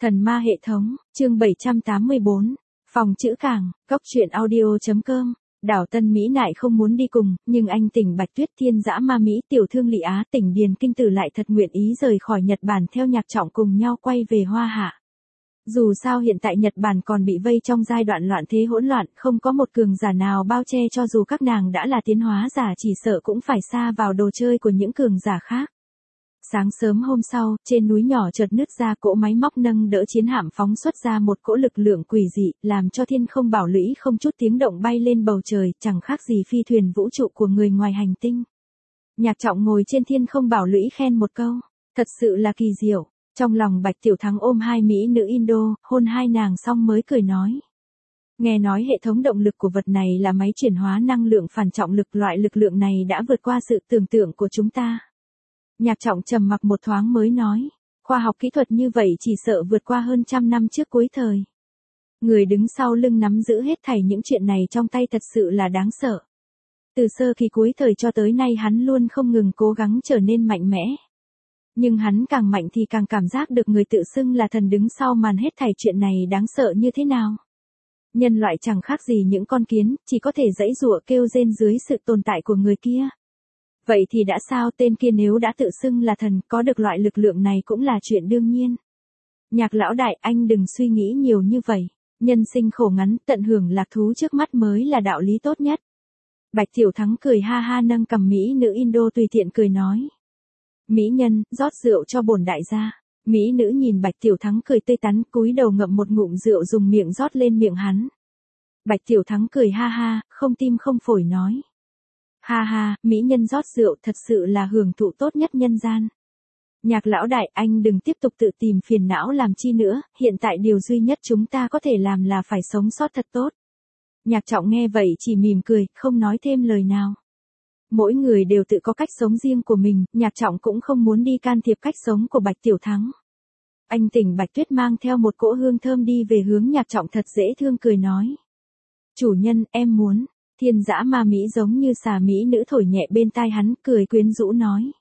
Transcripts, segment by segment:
Thần ma hệ thống, chương 784, phòng chữ càng, góc truyện audio.com. Đảo Tân Mỹ Nại không muốn đi cùng, nhưng anh tỉnh Bạch Tuyết Thiên dã ma Mỹ tiểu thương Lị Á tỉnh Điền Kinh Tử lại thật nguyện ý rời khỏi Nhật Bản theo Nhạc Trọng cùng nhau quay về Hoa Hạ. Dù sao hiện tại Nhật Bản còn bị vây trong giai đoạn loạn thế hỗn loạn, không có một cường giả nào bao che, cho dù các nàng đã là tiến hóa giả chỉ sợ cũng phải sa vào đồ chơi của những cường giả khác. Sáng sớm hôm sau, trên núi nhỏ chợt nứt ra, cỗ máy móc nâng đỡ chiến hạm phóng xuất ra một cỗ lực lượng quỷ dị, làm cho Thiên Không Bảo Lũy không chút tiếng động bay lên bầu trời, chẳng khác gì phi thuyền vũ trụ của người ngoài hành tinh. Nhạc Trọng ngồi trên Thiên Không Bảo Lũy khen một câu, thật sự là kỳ diệu. Trong lòng Bạch Tiểu Thắng ôm hai mỹ nữ Indo, hôn hai nàng xong mới cười nói. Nghe nói hệ thống động lực của vật này là máy chuyển hóa năng lượng phản trọng lực, loại lực lượng này đã vượt qua sự tưởng tượng của chúng ta. Nhạc Trọng trầm mặc một thoáng mới nói, khoa học kỹ thuật như vậy chỉ sợ vượt qua hơn 100 năm trước cuối thời. Người đứng sau lưng nắm giữ hết thảy những chuyện này trong tay thật sự là đáng sợ. Từ sơ kỳ cuối thời cho tới nay hắn luôn không ngừng cố gắng trở nên mạnh mẽ. Nhưng hắn càng mạnh thì càng cảm giác được người tự xưng là thần đứng sau màn hết thảy chuyện này đáng sợ như thế nào. Nhân loại chẳng khác gì những con kiến, chỉ có thể giãy giụa kêu rên dưới sự tồn tại của người kia. Vậy thì đã sao, tên kia nếu đã tự xưng là thần, có được loại lực lượng này cũng là chuyện đương nhiên. Nhạc lão đại, anh đừng suy nghĩ nhiều như vậy. Nhân sinh khổ ngắn, tận hưởng lạc thú trước mắt mới là đạo lý tốt nhất. Bạch Tiểu Thắng cười ha ha nâng cầm mỹ nữ Indo tùy tiện cười nói. Mỹ nhân, rót rượu cho bổn đại gia. Mỹ nữ nhìn Bạch Tiểu Thắng cười tươi tắn, cúi đầu ngậm một ngụm rượu dùng miệng rót lên miệng hắn. Bạch Tiểu Thắng cười ha ha, không tim không phổi nói. Ha ha, mỹ nhân rót rượu thật sự là hưởng thụ tốt nhất nhân gian. Nhạc lão đại, anh đừng tiếp tục tự tìm phiền não làm chi nữa, hiện tại điều duy nhất chúng ta có thể làm là phải sống sót thật tốt. Nhạc Trọng nghe vậy chỉ mỉm cười, không nói thêm lời nào. Mỗi người đều tự có cách sống riêng của mình, Nhạc Trọng cũng không muốn đi can thiệp cách sống của Bạch Tiểu Thắng. Anh tỉnh Bạch Tuyết mang theo một cỗ hương thơm đi về hướng Nhạc Trọng thật dễ thương cười nói. Chủ nhân, em muốn. Thiên dã ma Mỹ giống như xà mỹ nữ thổi nhẹ bên tai hắn, cười quyến rũ nói.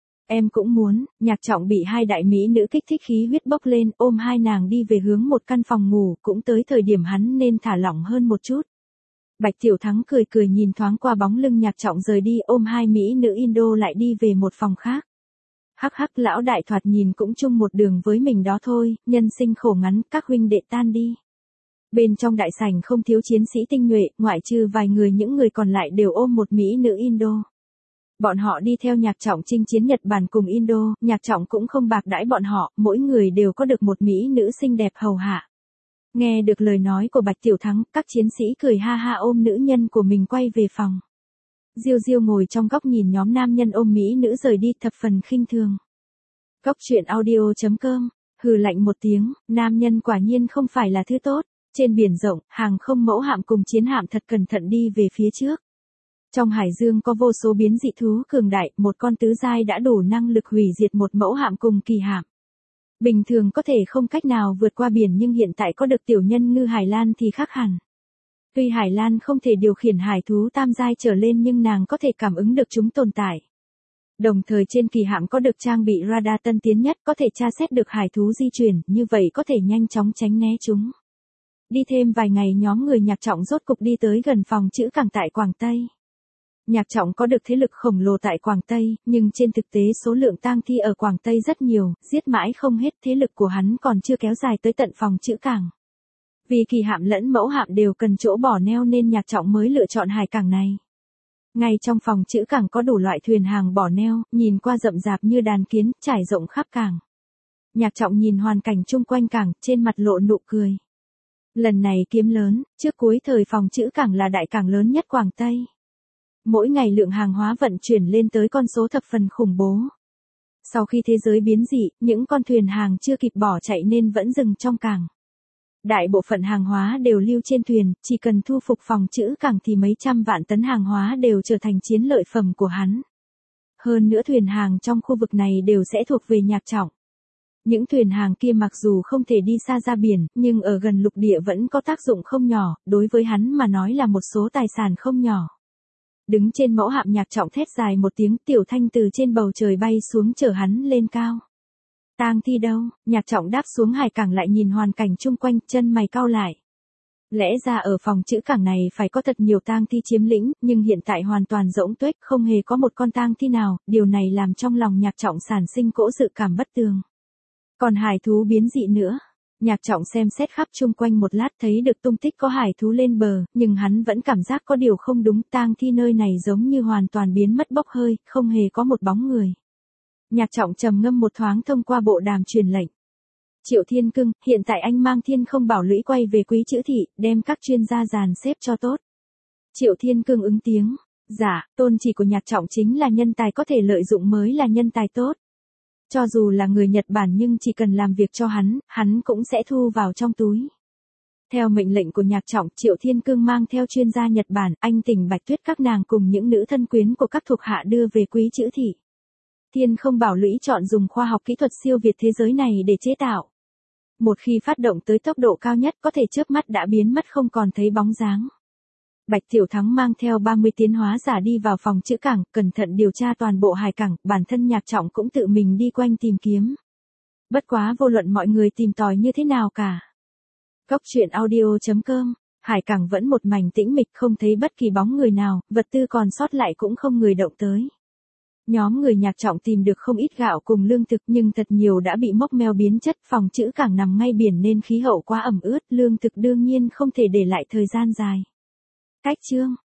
Em cũng muốn. Nhạc Trọng bị hai đại mỹ nữ kích thích khí huyết bốc lên, ôm hai nàng đi về hướng một căn phòng ngủ, cũng tới thời điểm hắn nên thả lỏng hơn một chút. Bạch Tiểu Thắng cười cười nhìn thoáng qua bóng lưng Nhạc Trọng rời đi, ôm hai mỹ nữ Indo lại đi về một phòng khác. Hắc hắc, lão đại thoạt nhìn cũng chung một đường với mình đó thôi, nhân sinh khổ ngắn, các huynh đệ tan đi. Bên trong đại sảnh không thiếu chiến sĩ tinh nhuệ, ngoại trừ vài người, những người còn lại đều ôm một mỹ nữ Indo. Bọn họ đi theo Nhạc Trọng chinh chiến Nhật Bản cùng Indo, Nhạc Trọng cũng không bạc đãi bọn họ, mỗi người đều có được một mỹ nữ xinh đẹp hầu hạ. Nghe được lời nói của Bạch Tiểu Thắng, các chiến sĩ cười ha ha ôm nữ nhân của mình quay về phòng. Diêu Diêu ngồi trong góc nhìn nhóm nam nhân ôm mỹ nữ rời đi thập phần khinh thường. Góc truyện audio.com, hừ lạnh một tiếng, nam nhân quả nhiên không phải là thứ tốt. Trên biển rộng, hàng không mẫu hạm cùng chiến hạm thật cẩn thận đi về phía trước. Trong hải dương có vô số biến dị thú cường đại, một con tứ giai đã đủ năng lực hủy diệt một mẫu hạm cùng kỳ hạm. Bình thường có thể không cách nào vượt qua biển, nhưng hiện tại có được tiểu nhân ngư Hải Lan thì khác hẳn. Tuy Hải Lan không thể điều khiển hải thú tam giai trở lên nhưng nàng có thể cảm ứng được chúng tồn tại. Đồng thời trên kỳ hạm có được trang bị radar tân tiến nhất, có thể tra xét được hải thú di chuyển, như vậy có thể nhanh chóng tránh né chúng. Đi thêm vài ngày nhóm người Nhạc Trọng rốt cục đi tới gần phòng chữ càng tại Quảng Tây. Nhạc Trọng có được thế lực khổng lồ tại Quảng Tây, nhưng trên thực tế số lượng tang thi ở Quảng Tây rất nhiều, giết mãi không hết, thế lực của hắn còn chưa kéo dài tới tận phòng chữ cảng. Vì kỳ hạm lẫn mẫu hạm đều cần chỗ bỏ neo nên Nhạc Trọng mới lựa chọn hải cảng này. Ngay trong phòng chữ cảng có đủ loại thuyền hàng bỏ neo, nhìn qua rậm rạp như đàn kiến, trải rộng khắp cảng. Nhạc Trọng nhìn hoàn cảnh chung quanh cảng, trên mặt lộ nụ cười. Lần này kiếm lớn, trước cuối thời phòng chữ cảng là đại cảng lớn nhất Quảng Tây. Mỗi ngày lượng hàng hóa vận chuyển lên tới con số thập phần khủng bố. Sau khi thế giới biến dị, những con thuyền hàng chưa kịp bỏ chạy nên vẫn dừng trong cảng. Đại bộ phận hàng hóa đều lưu trên thuyền, chỉ cần thu phục phòng chữ cảng thì mấy trăm vạn tấn hàng hóa đều trở thành chiến lợi phẩm của hắn. Hơn nữa thuyền hàng trong khu vực này đều sẽ thuộc về Nhạc Trọng. Những thuyền hàng kia mặc dù không thể đi xa ra biển, nhưng ở gần lục địa vẫn có tác dụng không nhỏ, đối với hắn mà nói là một số tài sản không nhỏ. Đứng trên mẫu hạm Nhạc Trọng thét dài một tiếng, tiểu thanh từ trên bầu trời bay xuống chở hắn lên cao. Tang thi đâu? Nhạc Trọng đáp xuống hải cảng lại nhìn hoàn cảnh chung quanh, chân mày cau lại. Lẽ ra ở phòng trữ cảng này phải có thật nhiều tang thi chiếm lĩnh, nhưng hiện tại hoàn toàn rỗng tuếch, không hề có một con tang thi nào, điều này làm trong lòng Nhạc Trọng sản sinh cỗ dự cảm bất tường. Còn hải thú biến dị nữa. Nhạc Trọng xem xét khắp chung quanh một lát thấy được tung tích có hải thú lên bờ, nhưng hắn vẫn cảm giác có điều không đúng, tang thi nơi này giống như hoàn toàn biến mất bốc hơi, không hề có một bóng người. Nhạc Trọng trầm ngâm một thoáng thông qua bộ đàm truyền lệnh. Triệu Thiên Cưng, hiện tại anh mang Thiên Không Bảo Lũy quay về Quý Chữ Thị, đem các chuyên gia dàn xếp cho tốt. Triệu Thiên Cưng ứng tiếng. Dạ, tôn chỉ của Nhạc Trọng chính là nhân tài có thể lợi dụng mới là nhân tài tốt. Cho dù là người Nhật Bản nhưng chỉ cần làm việc cho hắn cũng sẽ thu vào trong túi. Theo mệnh lệnh của Nhạc Trọng, Triệu Thiên Cương mang theo chuyên gia Nhật Bản, anh Tỉnh Bạch Tuyết các nàng cùng những nữ thân quyến của các thuộc hạ đưa về Quý Chữ Thị. Thiên Không Bảo Lũy chọn dùng khoa học kỹ thuật siêu việt thế giới này để chế tạo. Một khi phát động tới tốc độ cao nhất có thể chớp mắt đã biến mất không còn thấy bóng dáng. Bạch Tiểu Thắng mang theo 30 tiến hóa giả đi vào phòng trữ cảng, cẩn thận điều tra toàn bộ hải cảng, bản thân Nhạc Trọng cũng tự mình đi quanh tìm kiếm. Bất quá vô luận mọi người tìm tòi như thế nào cả. Góc truyện audio.com, hải cảng vẫn một mảnh tĩnh mịch, không thấy bất kỳ bóng người nào, vật tư còn sót lại cũng không người động tới. Nhóm người Nhạc Trọng tìm được không ít gạo cùng lương thực nhưng thật nhiều đã bị mốc meo biến chất, phòng trữ cảng nằm ngay biển nên khí hậu quá ẩm ướt, lương thực đương nhiên không thể để lại thời gian dài. Cách chương